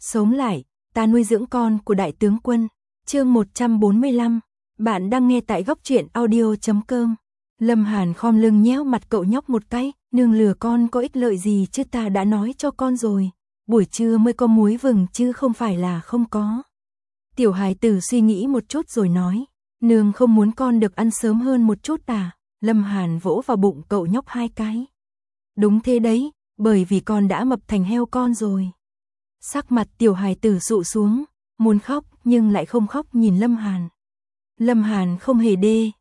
Sống lại, ta nuôi dưỡng con của đại tướng quân. Chương 145. Bạn đang nghe tại góc truyện audio.com. Lâm Hàn khom lưng nhéo mặt cậu nhóc một cái, nương lừa con có ích lợi gì chứ, ta đã nói cho con rồi. Buổi trưa mới có muối vừng chứ không phải là không có. Tiểu hài tử suy nghĩ một chút rồi nói, nương không muốn con được ăn sớm hơn một chút à? Lâm Hàn vỗ vào bụng cậu nhóc 2 cái. Đúng thế đấy, bởi vì con đã mập thành heo con rồi. Sắc mặt tiểu hài tử sụ xuống, muốn khóc nhưng lại không khóc nhìn Lâm Hàn. Lâm Hàn không hề đê,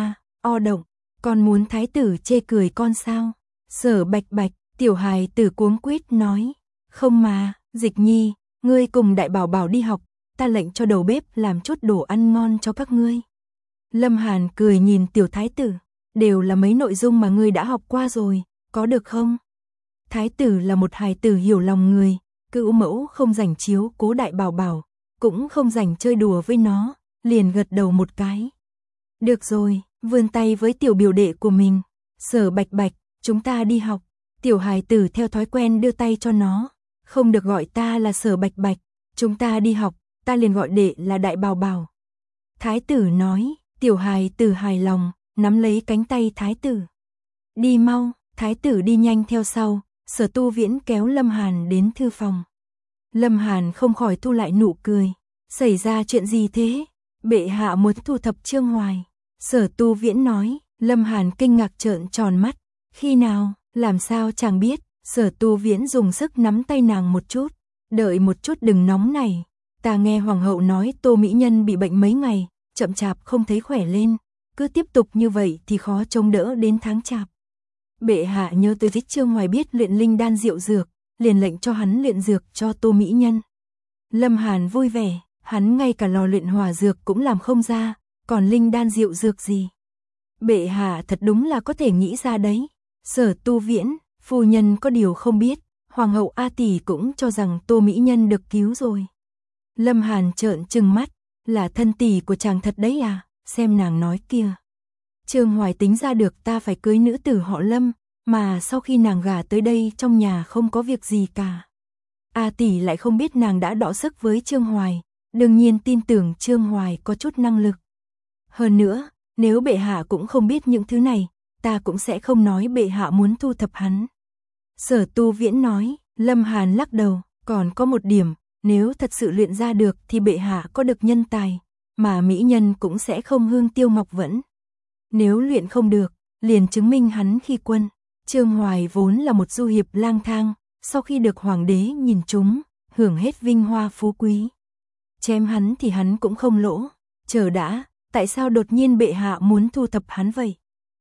o động, con muốn thái tử chê cười con sao? Sở Bạch Bạch, tiểu hài tử cuống quýt nói, không mà, Dịch Nhi, ngươi cùng đại bảo bảo đi học, ta lệnh cho đầu bếp làm chút đồ ăn ngon cho các ngươi. Lâm Hàn cười nhìn tiểu thái tử, đều là mấy nội dung mà ngươi đã học qua rồi, có được không? Thái tử là một hài tử hiểu lòng người, cữu mẫu không rảnh chiếu cố đại bảo bảo, cũng không rảnh chơi đùa với nó, liền gật đầu một cái. Được rồi, vươn tay với tiểu biểu đệ của mình, Sở Bạch Bạch, chúng ta đi học. Tiểu hài tử theo thói quen đưa tay cho nó, không được gọi ta là Sở Bạch Bạch, chúng ta đi học, ta liền gọi đệ là đại bảo bảo. Thái tử nói, tiểu hài tử hài lòng, nắm lấy cánh tay thái tử. Đi mau, thái tử đi nhanh theo sau, Sở Tu Viễn kéo Lâm Hàn đến thư phòng. Lâm Hàn không khỏi thu lại nụ cười, xảy ra chuyện gì thế? Bệ hạ muốn thu thập Trương Hoài. Sở Tu Viễn nói. Lâm Hàn kinh ngạc trợn tròn mắt, khi nào, làm sao chàng biết? Sở Tu Viễn dùng sức nắm tay nàng một chút, đợi một chút đừng nóng này, ta nghe hoàng hậu nói Tô mỹ nhân bị bệnh mấy ngày, chậm chạp không thấy khỏe lên, cứ tiếp tục như vậy thì khó chống đỡ đến tháng chạp. Bệ hạ nhớ tới thích Trương Hoài biết luyện linh đan diệu dược, liền lệnh cho hắn luyện dược cho Tô mỹ nhân. Lâm Hàn vui vẻ, hắn ngay cả lò luyện hỏa dược cũng làm không ra, còn linh đan diệu dược gì? Bệ hạ thật đúng là có thể nghĩ ra đấy. Sở Tu Viễn, phu nhân có điều không biết, hoàng hậu A tỷ cũng cho rằng Tô mỹ nhân được cứu rồi. Lâm Hàn trợn trừng mắt, là thân tỷ của chàng thật đấy à? Xem nàng nói kia. Trương Hoài tính ra được ta phải cưới nữ tử họ Lâm, mà sau khi nàng gả tới đây trong nhà không có việc gì cả. A tỷ lại không biết nàng đã đọ sức với Trương Hoài, đương nhiên tin tưởng Trương Hoài có chút năng lực. Hơn nữa, nếu bệ hạ cũng không biết những thứ này, ta cũng sẽ không nói bệ hạ muốn thu thập hắn. Sở Tu Viễn nói. Lâm Hàn lắc đầu, còn có một điểm, nếu thật sự luyện ra được thì bệ hạ có được nhân tài, mà mỹ nhân cũng sẽ không hương tiêu ngọc vẫn. Nếu luyện không được, liền chứng minh hắn khi quân. Trương Hoài vốn là một du hiệp lang thang, sau khi được hoàng đế nhìn trúng, hưởng hết vinh hoa phú quý. Chém hắn thì hắn cũng không lỗ. Chờ đã, tại sao đột nhiên bệ hạ muốn thu thập hắn vậy?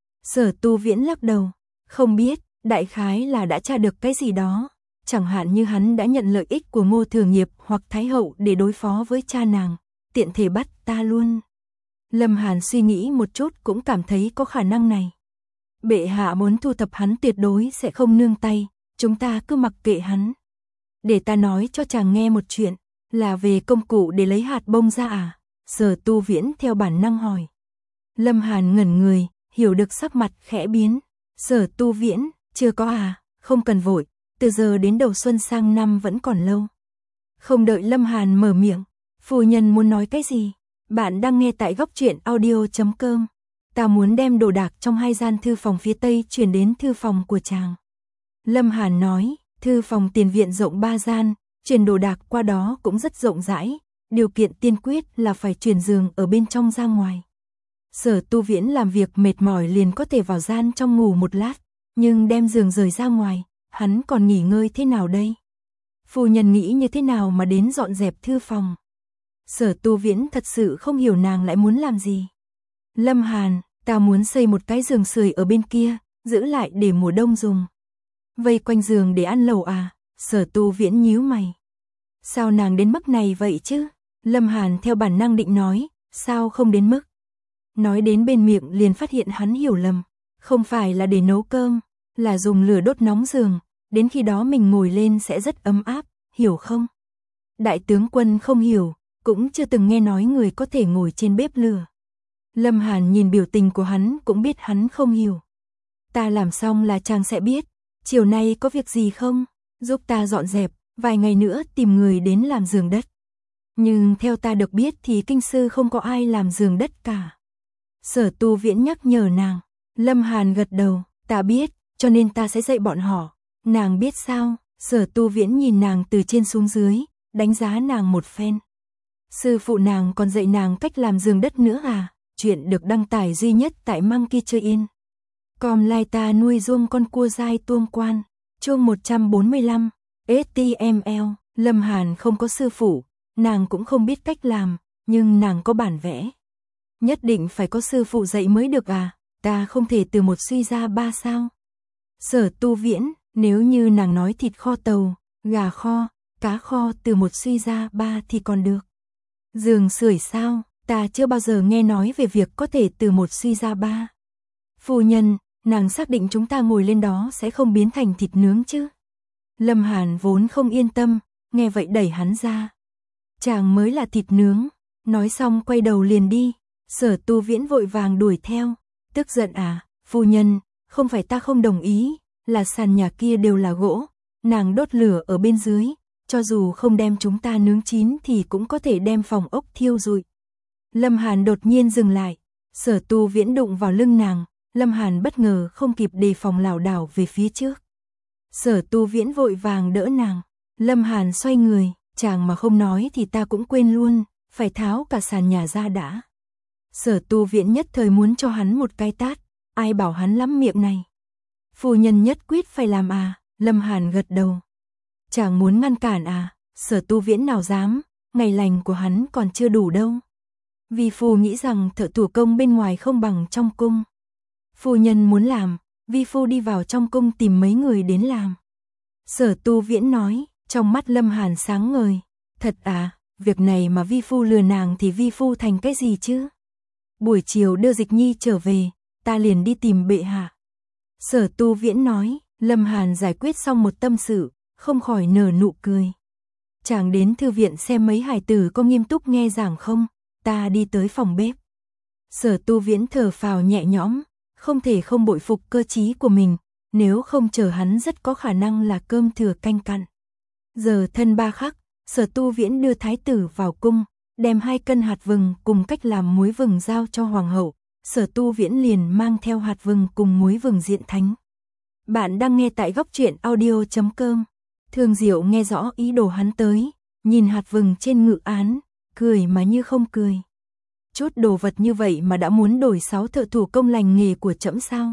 Sở Tu Viễn lắc đầu, không biết, đại khái là đã tra được cái gì đó, chẳng hạn như hắn đã nhận lợi ích của Ngô Thừa Nghiệp hoặc Thái hậu để đối phó với cha nàng, tiện thể bắt ta luôn. Lâm Hàn suy nghĩ một chút cũng cảm thấy có khả năng này. Bệ hạ muốn thu thập hắn tuyệt đối sẽ không nương tay, chúng ta cứ mặc kệ hắn. Để ta nói cho chàng nghe một chuyện, là về công cụ để lấy hạt bông ra à? Sở Tu Viễn theo bản năng hỏi. Lâm Hàn ngẩn người, hiểu được sắc mặt khẽ biến. Sở Tu Viễn, chưa có à, không cần vội, từ giờ đến đầu xuân sang năm vẫn còn lâu. Không đợi Lâm Hàn mở miệng, phu nhân muốn nói cái gì? Bạn đang nghe tại góc truyện audio.com. Ta muốn đem đồ đạc trong 2 gian thư phòng phía tây chuyển đến thư phòng của chàng. Lâm Hàn nói, thư phòng tiền viện rộng 3 gian, chuyển đồ đạc qua đó cũng rất rộng rãi, điều kiện tiên quyết là phải chuyển giường ở bên trong ra ngoài. Sở Tu Viễn làm việc mệt mỏi liền có thể vào gian trong ngủ một lát, nhưng đem giường rời ra ngoài, hắn còn nghỉ ngơi thế nào đây? Phu nhân nghĩ như thế nào mà đến dọn dẹp thư phòng? Sở Tu Viễn thật sự không hiểu nàng lại muốn làm gì. Lâm Hàn, ta muốn xây một cái giường sưởi ở bên kia, giữ lại để mùa đông dùng. Vây quanh giường để ăn lẩu à? Sở Tu Viễn nhíu mày. Sao nàng đến mức này vậy chứ? Lâm Hàn theo bản năng định nói, sao không đến mức. Nói đến bên miệng liền phát hiện hắn hiểu lầm, không phải là để nấu cơm, là dùng lửa đốt nóng giường, đến khi đó mình ngồi lên sẽ rất ấm áp, hiểu không? Đại tướng quân không hiểu, cũng chưa từng nghe nói người có thể ngồi trên bếp lửa. Lâm Hàn nhìn biểu tình của hắn cũng biết hắn không hiểu. Ta làm xong là chàng sẽ biết, chiều nay có việc gì không? Giúp ta dọn dẹp, vài ngày nữa tìm người đến làm giường đất. Nhưng theo ta được biết thì kinh sư không có ai làm giường đất cả. Sở Tu Viễn nhắc nhở nàng. Lâm Hàn gật đầu, ta biết, cho nên ta sẽ dạy bọn họ. Nàng biết sao? Sở Tu Viễn nhìn nàng từ trên xuống dưới, đánh giá nàng một phen. Sư phụ nàng còn dạy nàng cách làm giường đất nữa à? Chuyện được đăng tải duy nhất tại Monkey Chơi In. Com lai ta nuôi ruông con cua dai tuông quan. Chương 145. HTML. Lâm Hàn không có sư phụ, nàng cũng không biết cách làm, nhưng nàng có bản vẽ. Nhất định phải có sư phụ dạy mới được à? Ta không thể từ một suy ra ba sao? Sở Tu Viễn, nếu như nàng nói thịt kho tàu, gà kho, cá kho từ một suy ra ba thì còn được. Giường sưởi sao? Ta chưa bao giờ nghe nói về việc có thể từ một suy ra ba. Phu nhân, nàng xác định chúng ta ngồi lên đó sẽ không biến thành thịt nướng chứ? Lâm Hàn vốn không yên tâm, nghe vậy đẩy hắn ra. Chàng mới là thịt nướng. Nói xong quay đầu liền đi. Sở Tu Viễn vội vàng đuổi theo. Tức giận à? Phu nhân, không phải ta không đồng ý, là sàn nhà kia đều là gỗ, nàng đốt lửa ở bên dưới, cho dù không đem chúng ta nướng chín thì cũng có thể đem phòng ốc thiêu rụi. Lâm Hàn đột nhiên dừng lại. Sở Tu Viễn đụng vào lưng nàng, Lâm Hàn bất ngờ không kịp đề phòng lảo đảo về phía trước. Sở Tu Viễn vội vàng đỡ nàng. Lâm Hàn xoay người, chàng mà không nói thì ta cũng quên luôn, phải tháo cả sàn nhà ra đã. Sở Tu Viễn nhất thời muốn cho hắn một cái tát, ai bảo hắn lắm miệng này. Phu nhân nhất quyết phải làm à? Lâm Hàn gật đầu. Chàng muốn ngăn cản à? Sở Tu Viễn nào dám, ngày lành của hắn còn chưa đủ đâu. Vi phu nghĩ rằng thợ thủ công bên ngoài không bằng trong cung. Phu nhân muốn làm, vi phu đi vào trong cung tìm mấy người đến làm. Sở Tu Viễn nói, trong mắt Lâm Hàn sáng ngời. Thật à, việc này mà vi phu lừa nàng thì vi phu thành cái gì chứ? Buổi chiều đưa Dịch Nhi trở về, ta liền đi tìm bệ hạ. Sở Tu Viễn nói. Lâm Hàn giải quyết xong một tâm sự, không khỏi nở nụ cười. Chàng đến thư viện xem mấy hài tử có nghiêm túc nghe giảng không? Ta đi tới phòng bếp. Sở Tu Viễn thở phào nhẹ nhõm, không thể không bội phục cơ trí của mình, nếu không chờ hắn rất có khả năng là cơm thừa canh cặn. Giờ thân 3 khắc, Sở Tu Viễn đưa thái tử vào cung, đem 2 cân hạt vừng cùng cách làm muối vừng giao cho hoàng hậu. Sở Tu Viễn liền mang theo hạt vừng cùng muối vừng diện thánh. Bạn đang nghe tại góc truyện audio.com. Thương Diệu nghe rõ ý đồ hắn tới, nhìn hạt vừng trên ngự án, cười mà như không cười. Chút đồ vật như vậy mà đã muốn đổi 6 thợ thủ công lành nghề của trẫm sao?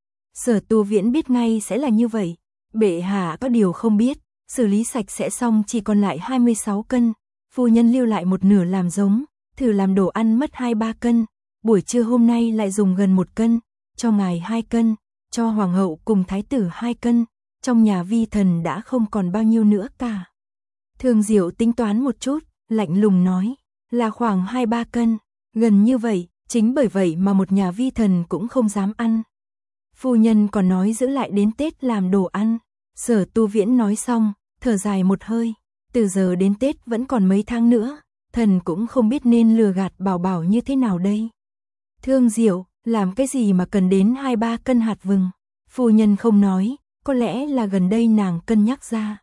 Sở Tu Viễn biết ngay sẽ là như vậy. Bệ hạ có điều không biết, xử lý sạch sẽ xong chỉ còn lại 26 cân. Phu nhân lưu lại một nửa làm giống, thử làm đồ ăn mất 2-3 cân. Buổi trưa hôm nay lại dùng gần 1 cân, cho ngài 2 cân. Cho hoàng hậu cùng thái tử 2 cân, trong nhà vi thần đã không còn bao nhiêu nữa cả. Thương Diệu tính toán một chút, lạnh lùng nói, là khoảng 2-3 cân, gần như vậy, chính bởi vậy mà một nhà vi thần cũng không dám ăn. Phu nhân còn nói giữ lại đến Tết làm đồ ăn. Sở Tu Viễn nói xong, thở dài một hơi, từ giờ đến Tết vẫn còn mấy tháng nữa, thần cũng không biết nên lừa gạt Bảo Bảo như thế nào đây. Thương Diệu, làm cái gì mà cần đến 2-3 cân hạt vừng? Phu nhân không nói, có lẽ là gần đây nàng cân nhắc ra.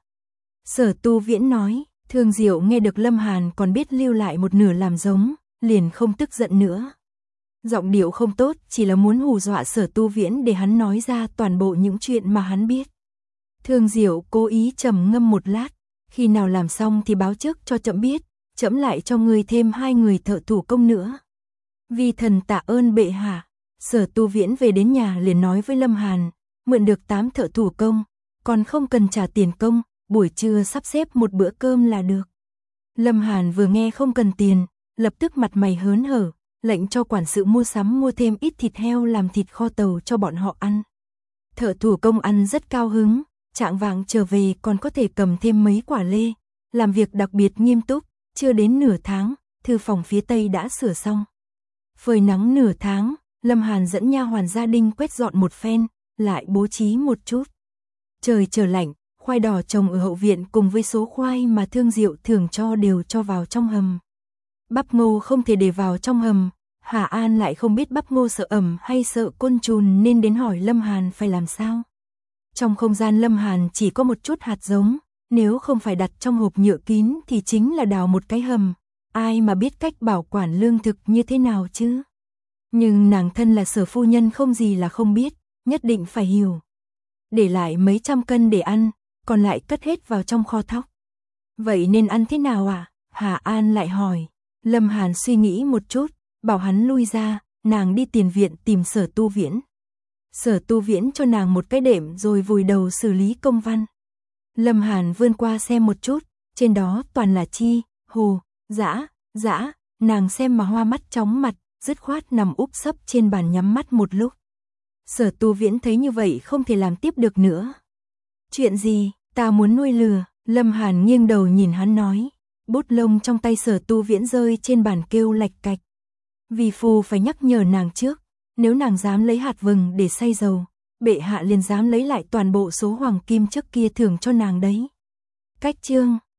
Sở Tu Viễn nói. Thương Diệu nghe được Lâm Hàn còn biết lưu lại một nửa làm giống, liền không tức giận nữa. Giọng điệu không tốt, chỉ là muốn hù dọa Sở Tu Viễn để hắn nói ra toàn bộ những chuyện mà hắn biết. Thương Diệu cố ý trầm ngâm một lát, khi nào làm xong thì báo trước cho trẫm biết, trẫm lại cho ngươi thêm 2 người thợ thủ công nữa. Vi thần tạ ơn bệ hạ. Sở Tu Viễn về đến nhà liền nói với Lâm Hàn, mượn được 8 thợ thủ công, còn không cần trả tiền công, buổi trưa sắp xếp một bữa cơm là được. Lâm Hàn vừa nghe không cần tiền, lập tức mặt mày hớn hở, lệnh cho quản sự mua sắm mua thêm ít thịt heo làm thịt kho tàu cho bọn họ ăn. Thợ thủ công ăn rất cao hứng, trạng vạng trở về còn có thể cầm thêm mấy quả lê, làm việc đặc biệt nghiêm túc, chưa đến nửa tháng, thư phòng phía tây đã sửa xong. Phơi nắng nửa tháng, Lâm Hàn dẫn nha hoàn gia đình quét dọn một phen, lại bố trí một chút. Trời trở lạnh, khoai đỏ trồng ở hậu viện cùng với số khoai mà Thương Diệu thường cho đều cho vào trong hầm. Bắp ngô không thể để vào trong hầm, Hà An lại không biết bắp ngô sợ ẩm hay sợ côn trùng nên đến hỏi Lâm Hàn phải làm sao. Trong không gian Lâm Hàn chỉ có một chút hạt giống, nếu không phải đặt trong hộp nhựa kín thì chính là đào một cái hầm, ai mà biết cách bảo quản lương thực như thế nào chứ. Nhưng nàng thân là Sở phu nhân không gì là không biết, nhất định phải hiểu. Để lại mấy trăm cân để ăn, còn lại cất hết vào trong kho thóc. Vậy nên ăn thế nào ạ? Hà An lại hỏi. Lâm Hàn suy nghĩ một chút, bảo hắn lui ra, nàng đi tiền viện tìm Sở Tu Viễn. Sở Tu Viễn cho nàng một cái đệm rồi vùi đầu xử lý công văn. Lâm Hàn vươn qua xem một chút, trên đó toàn là chi, hồ, dã, nàng xem mà hoa mắt chóng mặt, dứt khoát nằm úp sấp trên bàn nhắm mắt một lúc. Sở Tu Viễn thấy như vậy không thể làm tiếp được nữa. Chuyện gì, ta muốn nuôi lừa, Lâm Hàn nghiêng đầu nhìn hắn nói. Bút lông trong tay Sở Tu Viễn rơi trên bàn kêu lạch cạch. Vì phù phải nhắc nhở nàng trước, nếu nàng dám lấy hạt vừng để xay dầu, bệ hạ liền dám lấy lại toàn bộ số hoàng kim trước kia thưởng cho nàng đấy. Cách chương